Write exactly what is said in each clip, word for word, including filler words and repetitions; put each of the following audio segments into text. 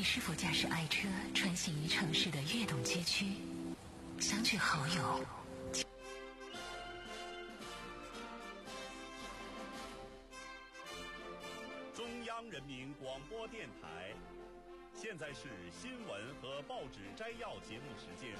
是否驾驶爱车穿行于城市的跃动街区，相聚好友。 中央人民广播电台，现在是新闻和报纸摘要节目时间。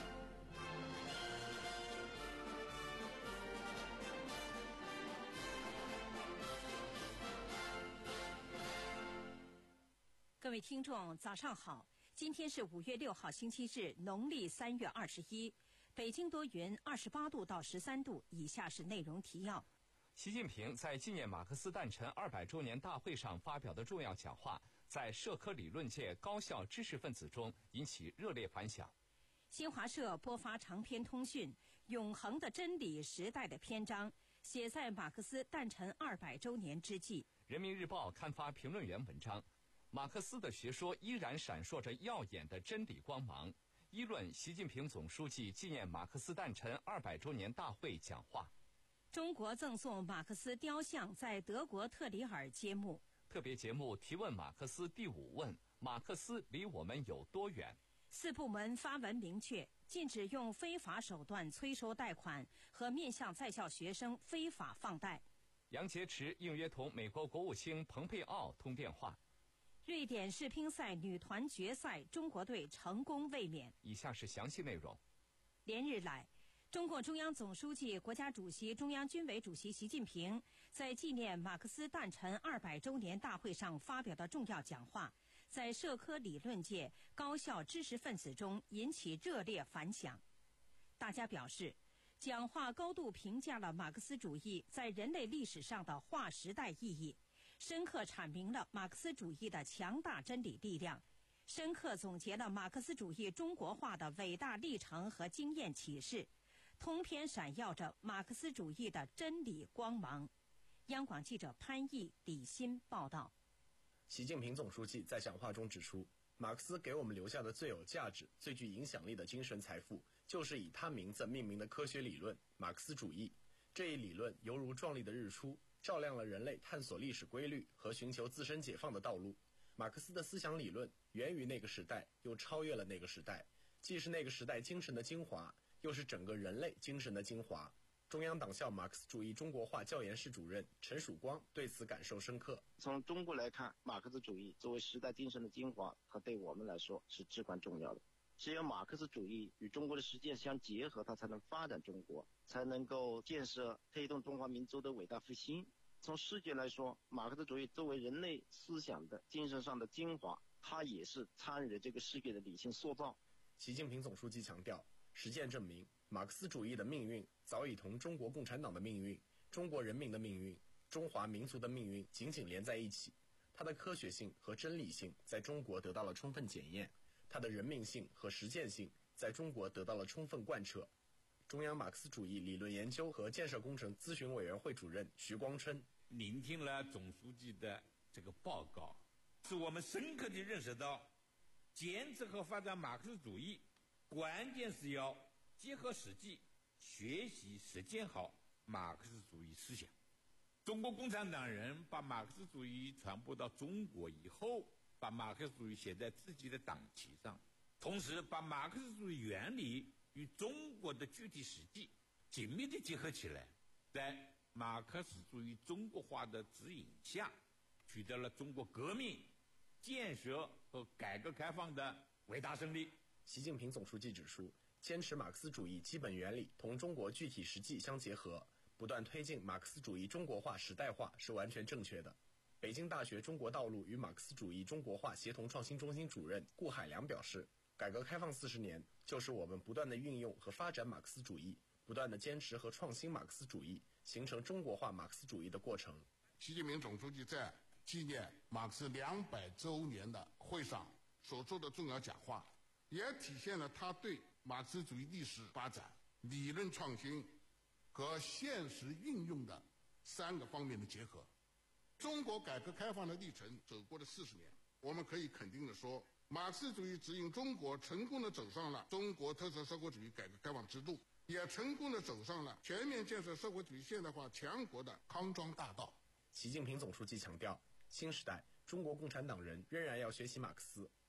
各位听众，早上好！今天是五月六号，星期日，农历三月二十一。北京多云，二十八度到十三度。以下是内容提要： 习近平在纪念马克思诞辰二百周年大会上发表的重要讲话，在社科理论界高校知识分子中引起热烈反响。 新华社播发长篇通讯《永恒的真理：时代的篇章》，写在马克思诞辰二百周年之际。 人民日报刊发评论员文章。马克思的学说依然闪烁着耀眼的真理光芒。议论习近平总书记纪念马克思诞辰二百周年大会讲话。 中国赠送马克思雕像在德国特里尔揭幕。 特别节目提问马克思第五问：马克思离我们有多远？ 四部门发文明确，禁止用非法手段催收贷款和面向在校学生非法放贷。 杨洁篪应约同美国国务卿蓬佩奥通电话。 瑞典世乒赛女团决赛，中国队成功卫冕。 以下是详细内容。 连日来，中共中央总书记、国家主席、中央军委主席习近平在纪念马克思诞辰二百周年大会上发表的重要讲话，在社科理论界高校知识分子中引起热烈反响。大家表示，讲话高度评价了马克思主义在人类历史上的划时代意义，深刻阐明了马克思主义的强大真理力量，深刻总结了马克思主义中国化的伟大历程和经验启示，通篇闪耀着马克思主义的真理光芒。央广记者潘毅、李欣报道。 习近平总书记在讲话中指出，马克思给我们留下的最有价值、最具影响力的精神财富，就是以他名字命名的科学理论——马克思主义。这一理论犹如壮丽的日出，照亮了人类探索历史规律和寻求自身解放的道路。马克思的思想理论源于那个时代，又超越了那个时代，既是那个时代精神的精华，又是整个人类精神的精华。中央党校马克思主义中国化教研室主任陈曙光对此感受深刻。 从中国来看，马克思主义作为时代精神的精华，它对我们来说是至关重要的。只有马克思主义与中国的实践相结合，它才能发展中国，才能够建设推动中华民族的伟大复兴。从视觉来说，马克思主义作为人类思想的精神上的精华，它也是参与了这个世界的理性塑造。 习近平总书记强调，实践证明马克思主义的命运早已同中国共产党的命运、中国人民的命运、中华民族的命运紧紧连在一起。它的科学性和真理性在中国得到了充分检验，它的人命性和实践性在中国得到了充分贯彻。中央马克思主义理论研究和建设工程咨询委员会主任徐光春： 聆听了总书记的这个报告，使我们深刻地认识到，坚持和发展马克思主义，关键是要结合实际，学习实践好马克思主义思想。中国共产党人把马克思主义传播到中国以后，把马克思主义写在自己的党旗上，同时把马克思主义原理与中国的具体实际紧密地结合起来，在马克思主义中国化的指引下，取得了中国革命、建设和改革开放的伟大胜利。 习近平总书记指出，坚持马克思主义基本原理同中国具体实际相结合，不断推进马克思主义中国化时代化是完全正确的。北京大学中国道路与马克思主义中国化协同创新中心主任顾海良表示，改革开放四十年，就是我们不断的运用和发展马克思主义，不断的坚持和创新马克思主义，形成中国化马克思主义的过程。 习近平总书记在纪念马克思两百周年的会上所做的重要讲话，也体现了他对马克思主义历史发展、理论创新和现实运用的三个方面的结合。中国改革开放的历程走过了四十年，我们可以肯定地说，马克思主义指引中国成功地走上了中国特色社会主义改革开放之路，也成功地走上了全面建设社会主义现代化强国的康庄大道。 习近平总书记强调，新时代中国共产党人仍然要学习马克思，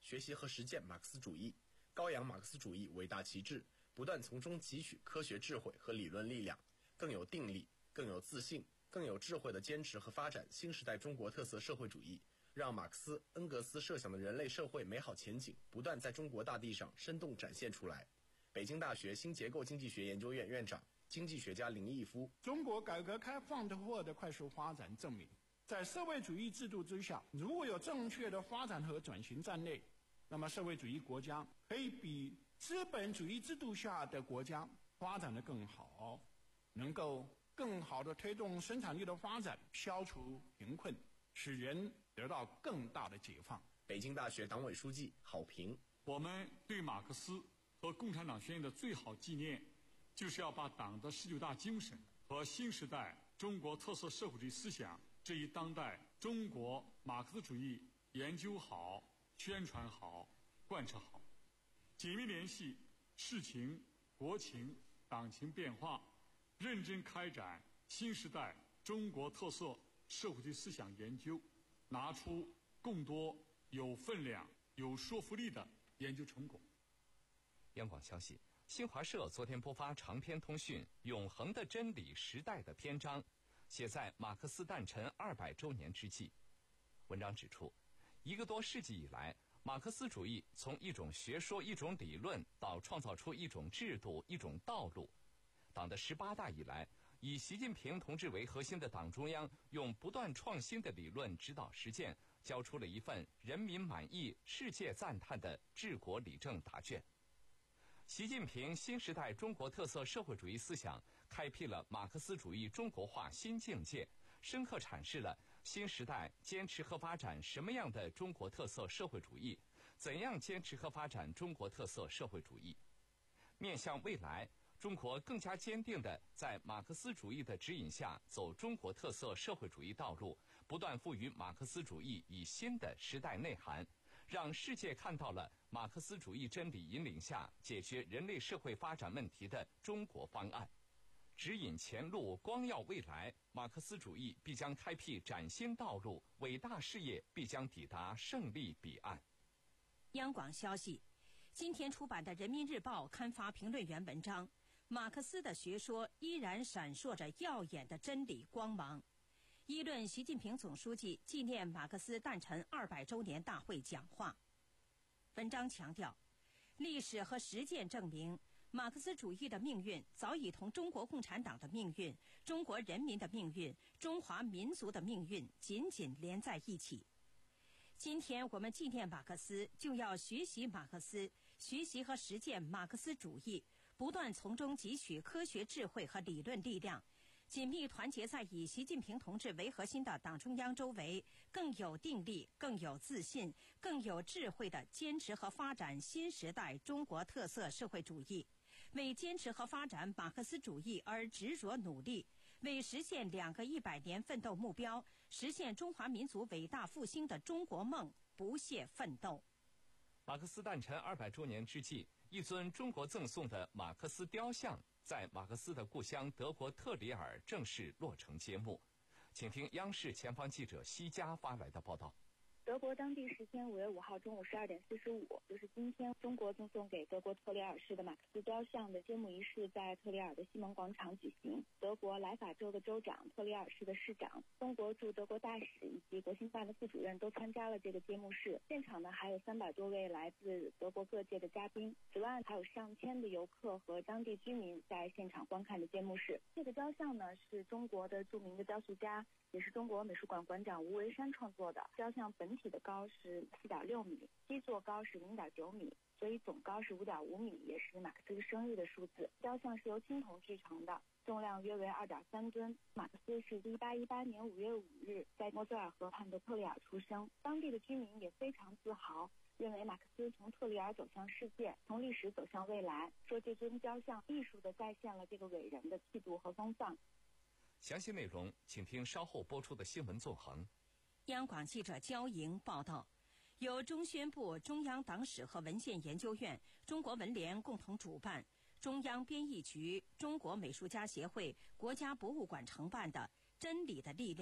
学习和实践马克思主义，高扬马克思主义伟大旗帜，不断从中汲取科学智慧和理论力量，更有定力、更有自信、更有智慧地坚持和发展新时代中国特色社会主义，让马克思、恩格斯设想的人类社会美好前景不断在中国大地上生动展现出来。北京大学新结构经济学研究院院长、经济学家林毅夫： 中国改革开放后的快速发展证明，在社会主义制度之下，如果有正确的发展和转型战略，那么社会主义国家可以比资本主义制度下的国家发展得更好，能够更好地推动生产力的发展，消除贫困，使人得到更大的解放。 北京大学党委书记郝平： 我们对马克思和共产党宣言的最好纪念，就是要把党的十九大精神和新时代中国特色社会主义思想这一当代中国马克思主义研究好、宣传好、贯彻好，紧密联系世情、国情、党情变化，认真开展新时代中国特色社会主义思想研究，拿出更多有分量、有说服力的研究成果。 央广消息，新华社昨天播发长篇通讯《永恒的真理时代》的篇章，写在马克思诞辰二百周年之际。文章指出，一个多世纪以来，马克思主义从一种学说、一种理论，到创造出一种制度、一种道路。党的十八大以来，以习近平同志为核心的党中央，用不断创新的理论指导实践，交出了一份人民满意、世界赞叹的治国理政答卷。习近平新时代中国特色社会主义思想开辟了马克思主义中国化新境界，深刻阐释了新时代坚持和发展什么样的中国特色社会主义，怎样坚持和发展中国特色社会主义。面向未来，中国更加坚定地在马克思主义的指引下走中国特色社会主义道路，不断赋予马克思主义以新的时代内涵，让世界看到了马克思主义真理引领下解决人类社会发展问题的中国方案。指引前路，光耀未来，马克思主义必将开辟崭新道路，伟大事业必将抵达胜利彼岸。 央广消息，今天出版的《人民日报》刊发评论员文章，马克思的学说依然闪烁着耀眼的真理光芒。议论习近平总书记纪念马克思诞辰二百周年大会讲话。文章强调，历史和实践证明，马克思主义的命运早已同中国共产党的命运、中国人民的命运、中华民族的命运紧紧连在一起。今天我们纪念马克思，就要学习马克思，学习和实践马克思主义，不断从中汲取科学智慧和理论力量，紧密团结在以习近平同志为核心的党中央周围，更有定力、更有自信、更有智慧地坚持和发展新时代中国特色社会主义，为坚持和发展马克思主义而执着努力，为实现两个一百年奋斗目标，实现中华民族伟大复兴的中国梦不懈奋斗。 马克思诞辰二百周年之际，一尊中国赠送的马克思雕像在马克思的故乡德国特里尔正式落成揭幕。请听央视前方记者西佳发来的报道。 德国当地时间五月五号中午十二点四十五，就是今天，中国赠送给德国特里尔市的马克思雕像的揭幕仪式在特里尔的西门广场举行。德国莱法州的州长、特里尔市的市长、中国驻德国大使以及国新办的副主任都参加了这个揭幕式。现场呢还有三百多位来自德国各界的嘉宾，此外还有上千的游客和当地居民在现场观看的揭幕式。这个雕像呢是中国的著名的雕塑家，也是中国美术馆馆长吴维山创作的。雕像本体的高是四点六米，基座高是零点九米，所以总高是五点五米，也是马克思生日的数字。雕像是由青铜制成的，重量约为二点三吨。马克思是一八一八年五月五日在莫泽尔河畔的特里尔出生，当地的居民也非常自豪，认为马克思从特里尔走向世界，从历史走向未来，说这尊雕像艺术地再现了这个伟人的气度和风范。 详细内容请听稍后播出的新闻纵横。 央广记者焦莹报道，由中宣部、中央党史和文献研究院、中国文联共同主办，中央编译局、中国美术家协会、国家博物馆承办的《真理的力量：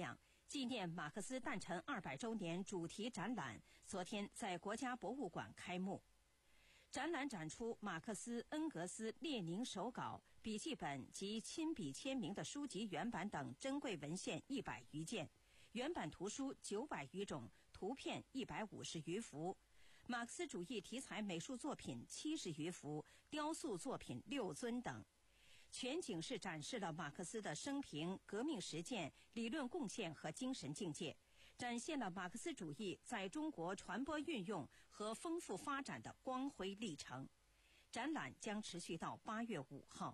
纪念马克思诞辰二百周年主题展览昨天在国家博物馆开幕。展览展出马克思、恩格斯、列宁手稿、笔记本及亲笔签名的书籍原版等珍贵文献一百余件，原版图书九百余种，图片一百五十余幅，马克思主义题材美术作品七十余幅，雕塑作品六尊等。全景式展示了马克思的生平、革命实践、理论贡献和精神境界，展现了马克思主义在中国传播运用和丰富发展的光辉历程。展览将持续到八月五号。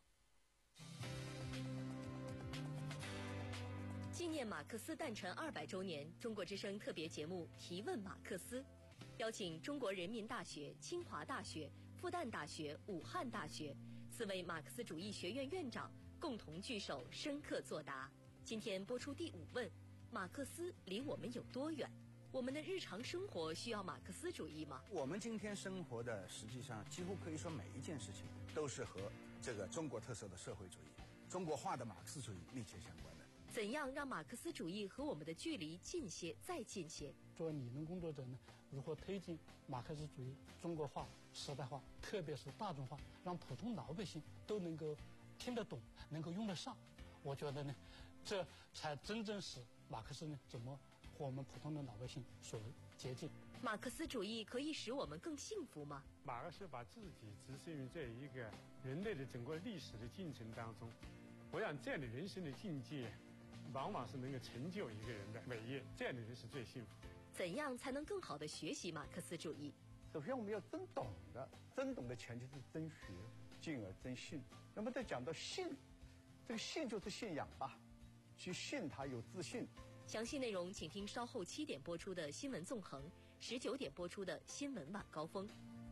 纪念马克思诞辰二百周年，中国之声特别节目《提问马克思》，邀请中国人民大学、清华大学、复旦大学、武汉大学四位马克思主义学院院长共同聚首深刻作答。今天播出第五问：马克思离我们有多远？我们的日常生活需要马克思主义吗？ 我们今天生活的，实际上几乎可以说每一件事情都是和这个中国特色的社会主义、中国化的马克思主义密切相关的。 怎样让马克思主义和我们的距离近些再近些？ 作为理论工作者呢，如何推进马克思主义中国化、时代化，特别是大众化，让普通老百姓都能够听得懂，能够用得上？我觉得呢，这才真正使马克思呢怎么和我们普通的老百姓所接近。 马克思主义可以使我们更幸福吗？ 马克思把自己置身于这一个人类的整个历史的进程当中，我想这样的人生的境界，往往是能够成就一个人的伟业，这样的人是最幸福。 怎样才能更好地学习马克思主义？ 首先我们要真懂的，真懂的前提是真学，进而真信。那么再讲到信，这个信就是信仰吧，去信他有自信。 详细内容请听稍后七点播出的新闻纵横，十九点播出的新闻晚高峰。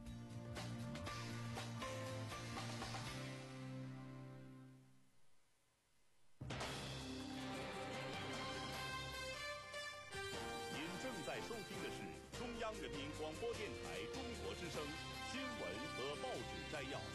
您正在收听的是中央人民广播电台中国之声新闻和报纸摘要。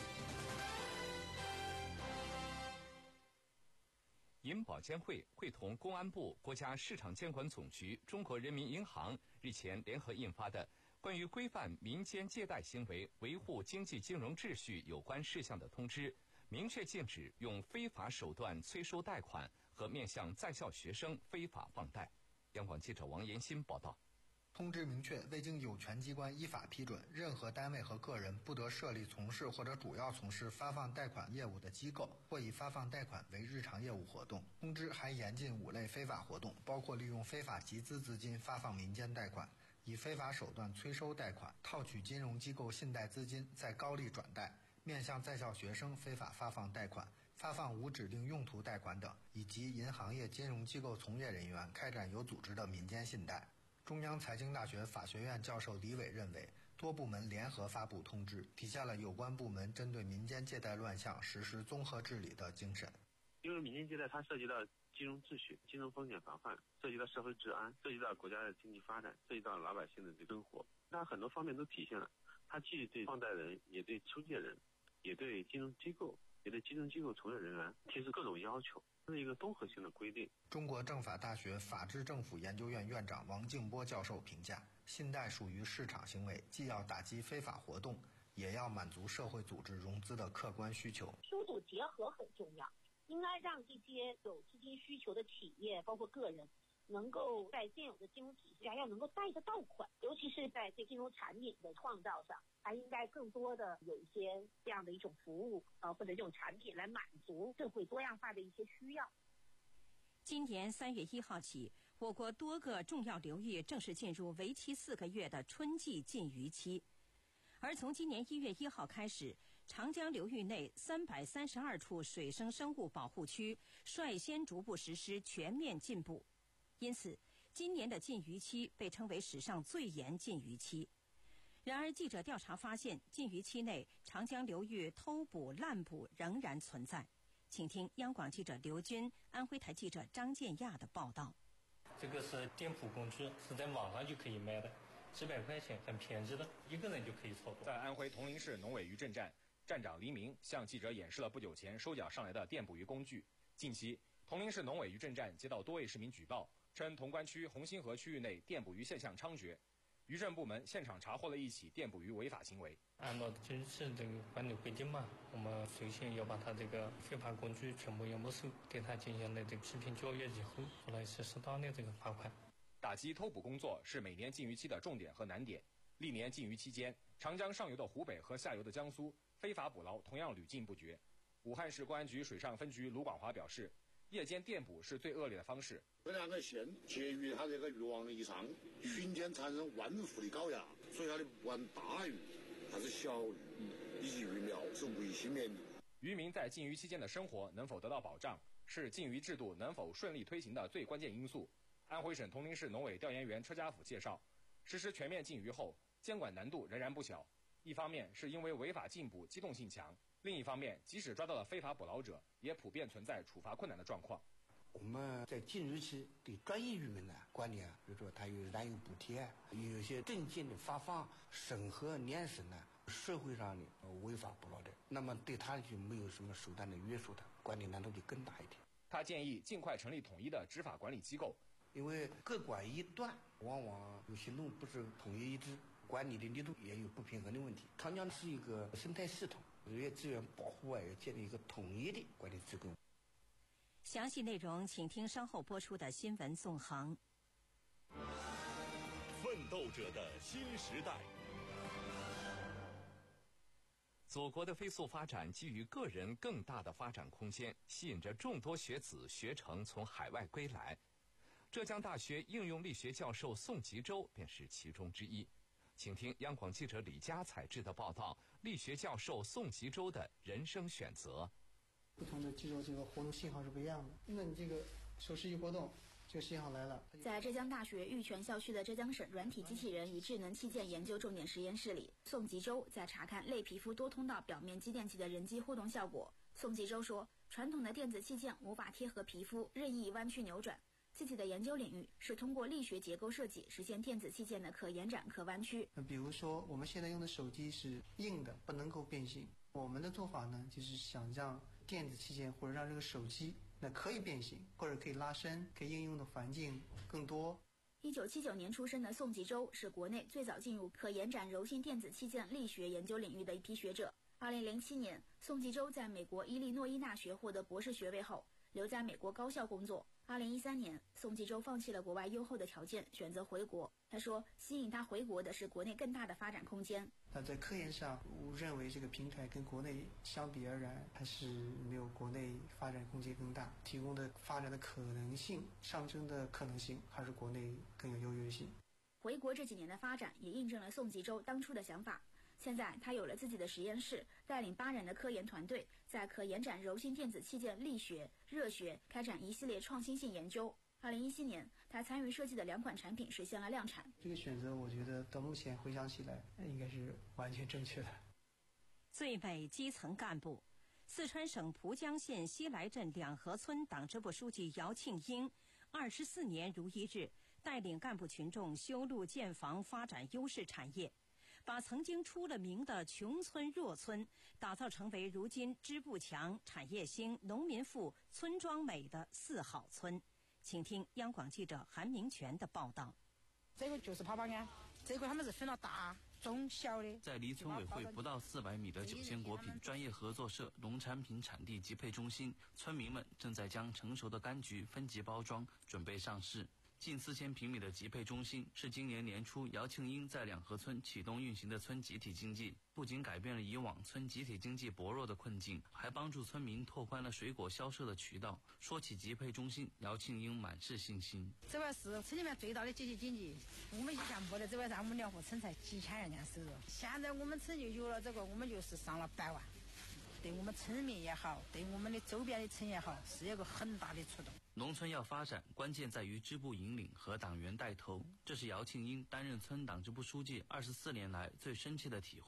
银保监会会同公安部、国家市场监管总局、中国人民银行日前联合印发的关于规范民间借贷行为、维护经济金融秩序有关事项的通知，明确禁止用非法手段催收贷款和面向在校学生非法放贷。央广记者王延新报道。 通知明确，未经有权机关依法批准，任何单位和个人不得设立从事或者主要从事发放贷款业务的机构，或以发放贷款为日常业务活动。通知还严禁五类非法活动，包括利用非法集资资金发放民间贷款，以非法手段催收贷款，套取金融机构信贷资金再高利转贷，面向在校学生非法发放贷款，发放无指定用途贷款等，以及银行业金融机构从业人员开展有组织的民间信贷。中央财经大学法学院教授李伟认为，多部门联合发布通知，体现了有关部门针对民间借贷乱象实施综合治理的精神。 因为民间借贷它涉及到金融秩序、金融风险防范，涉及到社会治安，涉及到国家的经济发展，涉及到老百姓的这个生活，它很多方面都体现了。它既对放贷人，也对出借人，也对金融机构，也对金融机构从业人员提出各种要求。这是一个综合性的规定。 中国政法大学法治政府研究院院长王静波教授评价，信贷属于市场行为，既要打击非法活动，也要满足社会组织融资的客观需求。 疏堵结合很重要，应该让这些有资金需求的企业，包括个人，能够在现有的金融体系下要能够贷得到款，尤其是在这金融产品的创造上，还应该更多的有一些这样的一种服务呃或者这种产品来满足社会多样化的一些需要。 今年三月一号起，我国多个重要流域正式进入为期四个月的春季禁渔期，而从今年一月一号开始，长江流域内三百三十二处水生生物保护区率先逐步实施全面禁捕，因此今年的禁渔期被称为史上最严禁渔期。然而，记者调查发现，禁渔期内长江流域偷捕滥捕仍然存在。请听央广记者刘军、安徽台记者张建亚的报道。 这个是店铺工具，是在网上就可以买的，几百块钱，很便宜的，一个人就可以操作。 在安徽铜陵市农委渔镇站，站长黎明向记者演示了不久前收缴上来的电捕鱼工具。近期，铜陵市农委渔镇站接到多位市民举报， 称潼关区红星河区域内电捕鱼现象猖獗。渔政部门现场查获了一起电捕鱼违法行为。 按照这次这个管理规定嘛，我们首先要把他这个非法工具全部要没收，对他进行了这个批评教育以后，后来是适当的这个罚款。 打击偷捕工作是每年禁渔期的重点和难点。历年禁渔期间，长江上游的湖北和下游的江苏非法捕捞同样屡禁不绝。武汉市公安局水上分局卢广华表示，夜间电捕是最恶劣的方式。 这两个线介于它这个渔网以上，瞬间产生弯幅的高压，所以它的不管大鱼还是小鱼以及鱼苗是危险面临。 渔民在禁渔期间的生活能否得到保障，是禁渔制度能否顺利推行的最关键因素。安徽省铜陵市农委调研员车家甫介绍，实施全面禁渔后，监管难度仍然不小。一方面是因为违法禁捕机动性强，另一方面，即使抓到了非法捕捞者，也普遍存在处罚困难的状况。 我们在禁渔期对专业渔民呢管理啊，比如说他有燃油补贴，有一些证件的发放、审核、年审呢，社会上的违法捕捞的，那么对他就没有什么手段的约束，他管理难度就更大一点。 他建议尽快成立统一的执法管理机构， 因为各管一段，往往有行动不是统一一致，管理的力度也有不平衡的问题。长江是一个生态系统，渔业资源保护啊，要建立一个统一的管理机构。 详细内容请听稍后播出的新闻纵横。 奋斗者的新时代。 祖国的飞速发展给予个人更大的发展空间，吸引着众多学子学成从海外归来。浙江大学应用力学教授宋吉洲便是其中之一。请听央广记者李佳采制的报道，力学教授宋吉洲的人生选择。 不同的肌肉这个活动信号是不一样的，那你这个手势一活动，这个信号来了。 在浙江大学玉泉校区的浙江省软体机器人与智能器件研究重点实验室里，宋吉洲在查看类皮肤多通道表面肌电器的人机互动效果。宋吉洲说，传统的电子器件无法贴合皮肤任意弯曲扭转，自己的研究领域是通过力学结构设计实现电子器件的可延展可弯曲。 比如说我们现在用的手机是硬的，不能够变形，我们的做法呢就是想让电子器件或者让这个手机那可以变形，或者可以拉伸，可以应用的环境更多。 一九七九年出生的宋吉洲是国内最早进入可延展柔性电子器件力学研究领域的一批学者。二零零七年，宋吉洲在美国伊利诺伊大学获得博士学位后，留在美国高校工作。二零一三年，宋吉洲放弃了国外优厚的条件，选择回国。他说，吸引他回国的是国内更大的发展空间。 那在科研上，我认为这个平台跟国内相比而言，还是没有国内发展空间更大，提供的发展的可能性、上升的可能性，还是国内更有优越性。 回国这几年的发展，也印证了宋吉洲当初的想法。现在他有了自己的实验室，带领八人的科研团队，在可延展柔性电子器件力学、热学开展一系列创新性研究。二零一七年，他参与设计的两款产品实现了量产。 这个选择，我觉得到目前回想起来，应该是完全正确的。 最美基层干部，四川省蒲江县西来镇两河村党支部书记姚庆英，二十四年如一日，带领干部群众修路建房，发展优势产业。把曾经出了名的穷村弱村打造成为如今支部强、产业兴、农民富、村庄美的四好村。请听央广记者韩明全的报道。 这个就是泡泡庵，这个他们是分了大、中、小的。 在离村委会不到四百米的九仙果品专业合作社农产品产地集配中心，村民们正在将成熟的柑橘分级包装，准备上市。近四千平米的集配中心是今年年初姚庆英在两河村启动运行的村集体经济，不仅改变了以往村集体经济薄弱的困境，还帮助村民拓宽了水果销售的渠道。说起集配中心，姚庆英满是信心。 这个是村里面最大的集体经济，我们以前没得这个，让我们两河村才几千人家收入，现在我们村就有了这个，我们就是上了百万。对我们村民也好，对我们的周边的村也好，是一个很大的触动。 农村要发展，关键在于支部引领和党员带头，这是姚庆英担任村党支部书记二十四年来最深切的体会。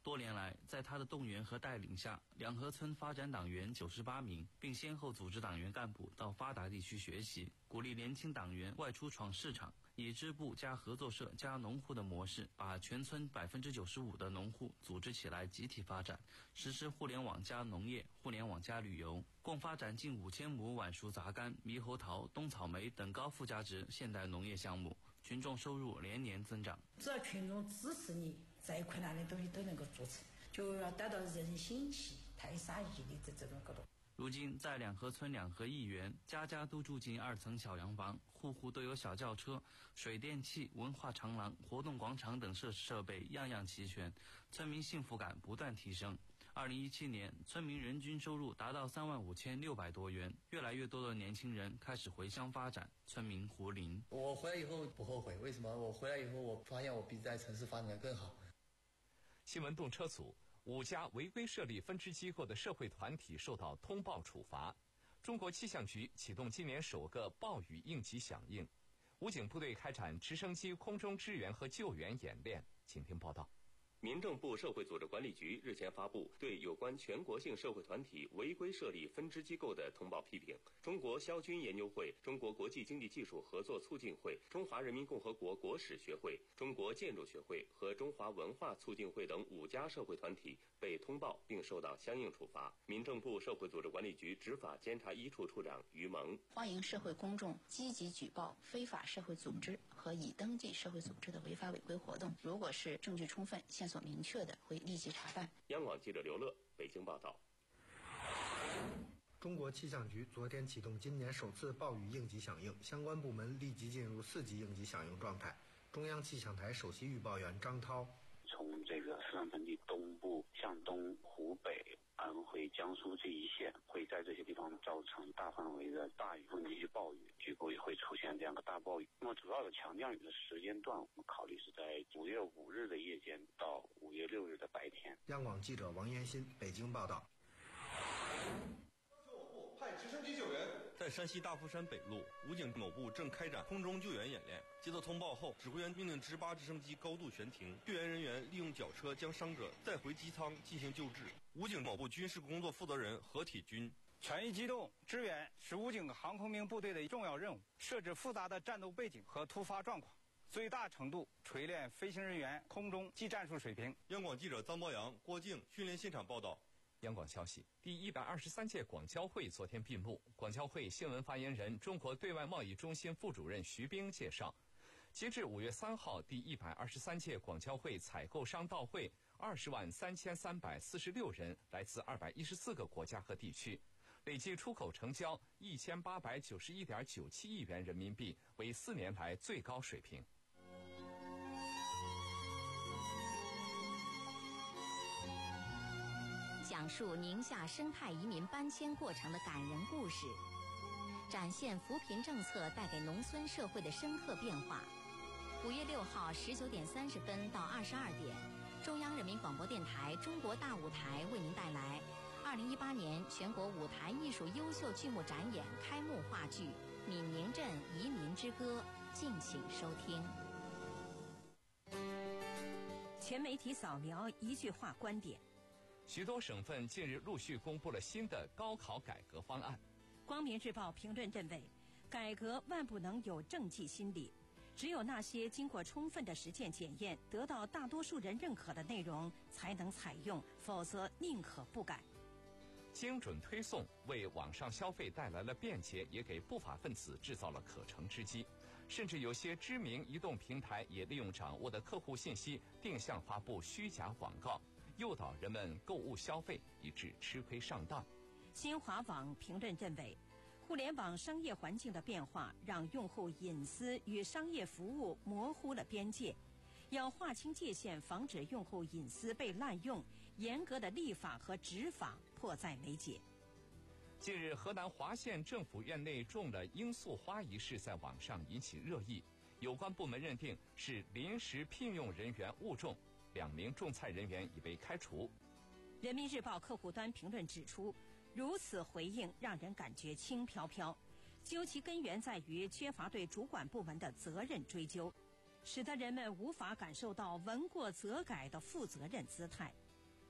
多年来，在他的动员和带领下，两河村发展党员九十八名，并先后组织党员干部到发达地区学习，鼓励年轻党员外出闯市场，以支部加合作社加农户的模式，把全村百分之九十五的农户组织起来集体发展，实施互联网加农业、互联网加旅游，共发展近五千亩晚熟杂柑、猕猴桃、冬草莓等高附加值现代农业项目，群众收入连年增长。 只要群众支持你，再困难的东西都能够做成，就要达到人心齐、泰山屹立的这种高度。 如今，在两河村两河一园，家家都住进二层小洋房，户户都有小轿车、水电气、文化长廊、活动广场等设施设备样样齐全，村民幸福感不断提升。二零一七年，村民人均收入达到三万五千六百多元，越来越多的年轻人开始回乡发展。村民胡林： 我回来以后不后悔，为什么？我回来以后，我发现我比在城市发展得更好。 新闻动车组五家违规设立分支机构的社会团体受到通报处罚。中国气象局启动今年首个暴雨应急响应，武警部队开展直升机空中支援和救援演练。请听报道。 民政部社会组织管理局日前发布对有关全国性社会团体违规设立分支机构的通报批评。中国肖军研究会、中国国际经济技术合作促进会、中华人民共和国国史学会、中国建筑学会和中华文化促进会等五家社会团体被通报并受到相应处罚。民政部社会组织管理局执法监察一处处长于萌： 欢迎社会公众积极举报非法社会组织和已登记社会组织的违法违规活动，如果是证据充分、线索明确的，会立即查办。 央广记者刘乐北京报道。 中国气象局昨天启动今年首次暴雨应急响应，相关部门立即进入四级应急响应状态。中央气象台首席预报员张涛： 从这个四川盆地东部向东，湖北、安徽、江苏这一线会在这些地方造成大范围的大雨或者是暴雨，局部也会出现这样的大暴雨。那么主要的强降雨的时间段，我们考虑是在五月五日的夜间到五月六日的白天。 央广记者王延新北京报道。 派直升机救援。在山西大夫山北路，武警某部正开展空中救援演练。接到通报后，指挥员命令直八直升机高度悬停，救援人员利用绞车将伤者载回机舱进行救治。武警某部军事工作负责人何铁军： 全域机动支援是武警航空兵部队的重要任务，设置复杂的战斗背景和突发状况，最大程度锤炼飞行人员空中技战术水平。 央广记者臧博洋、郭靖训练现场报道。 央广消息，第一百二十三届广交会昨天闭幕。广交会新闻发言人、中国对外贸易中心副主任徐冰介绍，截至五月三号，第一百二十三届广交会采购商到会二十万三千三百四十六人，来自二百一十四个国家和地区，累计出口成交一千八百九十一点九七亿元人民币，为四年来最高水平。 讲述宁夏生态移民搬迁过程的感人故事，展现扶贫政策带给农村社会的深刻变化。五月六号十九点三十分到二十二点，中央人民广播电台中国大舞台为您带来二零一八年全国舞台艺术优秀剧目展演开幕话剧《闽宁镇移民之歌》，敬请收听。 全媒体扫描一句话观点。 许多省份近日陆续公布了新的高考改革方案。 光明日报评论认为，改革万不能有政绩心理，只有那些经过充分的实践检验，得到大多数人认可的内容才能采用，否则宁可不改。 精准推送为网上消费带来了便捷，也给不法分子制造了可乘之机。甚至有些知名移动平台也利用掌握的客户信息，定向发布虚假广告，诱导人们购物消费，以致吃亏上当。 新华网评论认为，互联网商业环境的变化让用户隐私与商业服务模糊了边界，要划清界限，防止用户隐私被滥用，严格的立法和执法迫在眉睫。 近日，河南滑县政府院内种了罂粟花一事在网上引起热议，有关部门认定是临时聘用人员误种，两名种菜人员已被开除。 人民日报客户端评论指出，如此回应让人感觉轻飘飘，究其根源在于缺乏对主管部门的责任追究，使得人们无法感受到闻过则改的负责任姿态。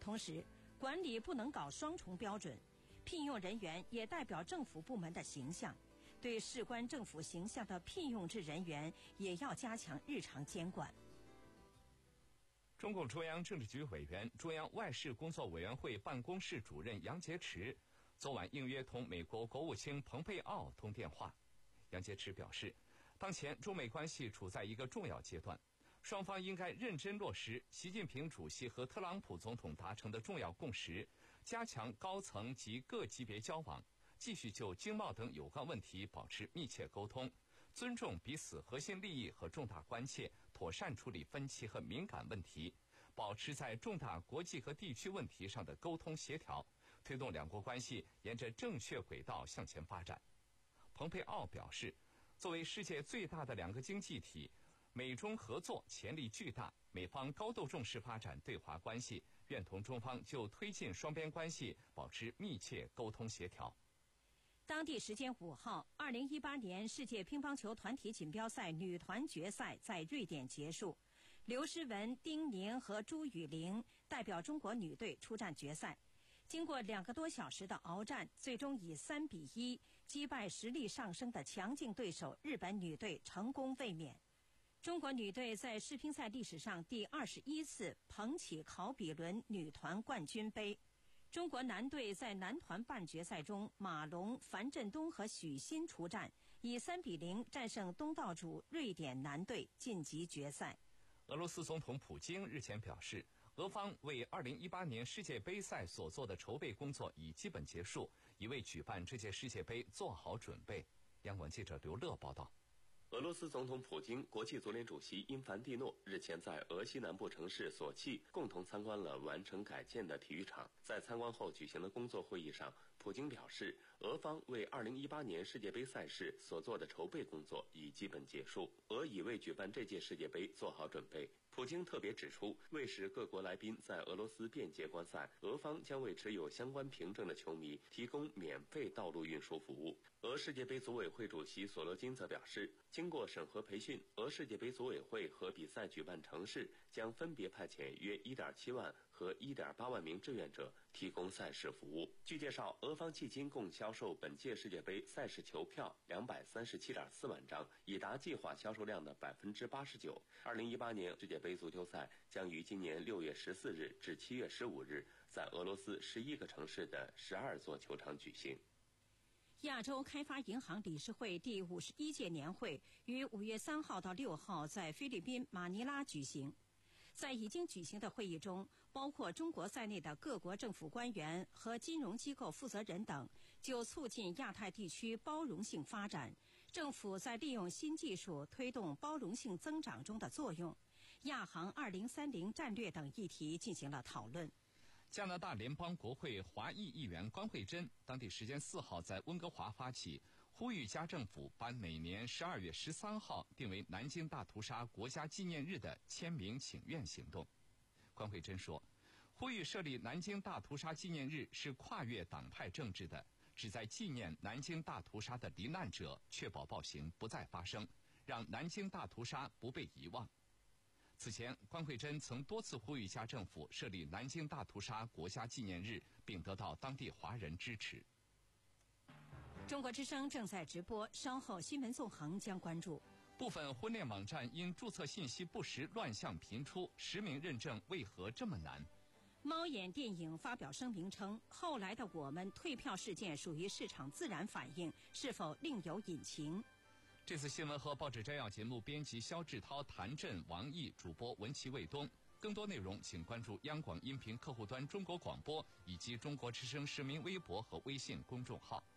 同时，管理不能搞双重标准，聘用人员也代表政府部门的形象，对事关政府形象的聘用制人员也要加强日常监管。 中共中央政治局委员、中央外事工作委员会办公室主任杨洁篪昨晚应约同美国国务卿蓬佩奥通电话。杨洁篪表示，当前中美关系处在一个重要阶段，双方应该认真落实习近平主席和特朗普总统达成的重要共识，加强高层及各级别交往，继续就经贸等有关问题保持密切沟通，尊重彼此核心利益和重大关切，妥善处理分歧和敏感问题，保持在重大国际和地区问题上的沟通协调，推动两国关系沿着正确轨道向前发展。蓬佩奥表示，作为世界最大的两个经济体，美中合作潜力巨大，美方高度重视发展对华关系，愿同中方就推进双边关系保持密切沟通协调。 当地时间五号，二零一八年世界乒乓球团体锦标赛女团决赛在瑞典结束，刘诗雯、丁宁和朱雨玲代表中国女队出战决赛。经过两个多小时的鏖战，最终以三比一击败实力上升的强劲对手日本女队，成功卫冕。中国女队在世乒赛历史上第二十一次捧起考比伦女团冠军杯。中国男队在男团半决赛中，马龙、樊振东和许昕出战，以三比零战胜东道主瑞典男队，晋级决赛。 俄罗斯总统普京日前表示，俄方为二零一八年世界杯赛所做的筹备工作已基本结束，已为举办这届世界杯做好准备。央广记者刘乐报道。 俄罗斯总统普京、国际足联主席因凡蒂诺日前在俄西南部城市索契共同参观了完成改建的体育场。在参观后举行的工作会议上，普京表示，俄方为二零一八年世界杯赛事所做的筹备工作已基本结束，俄已为举办这届世界杯做好准备。普京特别指出，为使各国来宾在俄罗斯便捷观赛，俄方将为持有相关凭证的球迷提供免费道路运输服务。俄世界杯组委会主席索罗金则表示，经过审核培训，俄世界杯组委会和比赛举办城市将分别派遣约 一点七万和 一点八万名志愿者提供赛事服务。据介绍，俄方迄今共销售本届世界杯赛事球票两百三十七点四万张，已达计划销售量的百分之八十九。二零一八年世界杯足球赛将于今年六月十四日至七月十五日，在俄罗斯十一个城市的十二座球场举行。 亚洲开发银行理事会第五十一届年会于五月三号到六号在菲律宾马尼拉举行。在已经举行的会议中，包括中国在内的各国政府官员和金融机构负责人等，就促进亚太地区包容性发展、政府在利用新技术推动包容性增长中的作用、亚行二零三零战略等议题进行了讨论。 加拿大联邦国会华裔议员关慧珍当地时间四号在温哥华发起呼吁加政府把每年十二月十三号定为南京大屠杀国家纪念日的签名请愿行动。关慧珍说，呼吁设立南京大屠杀纪念日是跨越党派政治的，旨在纪念南京大屠杀的罹难者，确保暴行不再发生，让南京大屠杀不被遗忘。此前，关慧珍曾多次呼吁加政府设立南京大屠杀国家纪念日，并得到当地华人支持。 中国之声正在直播，稍后新闻纵横将关注。 部分婚恋网站因注册信息不实乱象频出，实名认证为何这么难？ 猫眼电影发表声明称，后来的我们退票事件属于市场自然反应，是否另有隐情？ 这次新闻和报纸摘要节目编辑肖志涛、谭震、王毅，主播文琪、卫东。更多内容请关注央广音频客户端中国广播以及中国之声实名微博和微信公众号。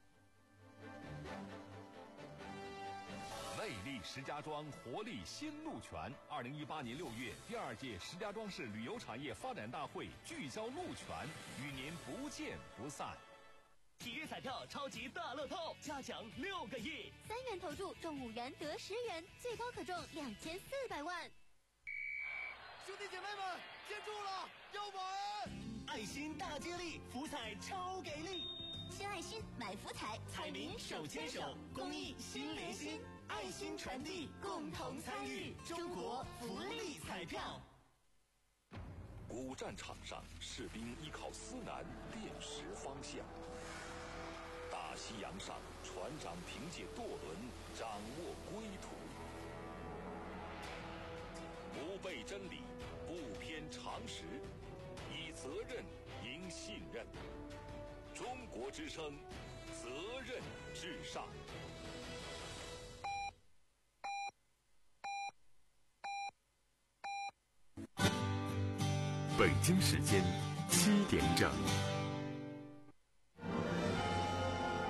魅力石家庄，活力新路权。二零一八年六月，第二届石家庄市旅游产业发展大会聚焦路权，与您不见不散。 体育彩票超级大乐透，加奖六个亿， 三元投注中五元得十元，最高可中两千四百万。 兄弟姐妹们，接住了，要玩！爱心大接力，福彩超给力。 献爱心，买福彩， 彩民手牵手，公益心连心，爱心传递，共同参与中国福利彩票。 古战场上，士兵依靠思南辨识方向；大西洋上，船长凭借舵轮掌握归途。不背真理，不偏常识，以责任赢信任。中国之声，责任至上。 北京时间七点整。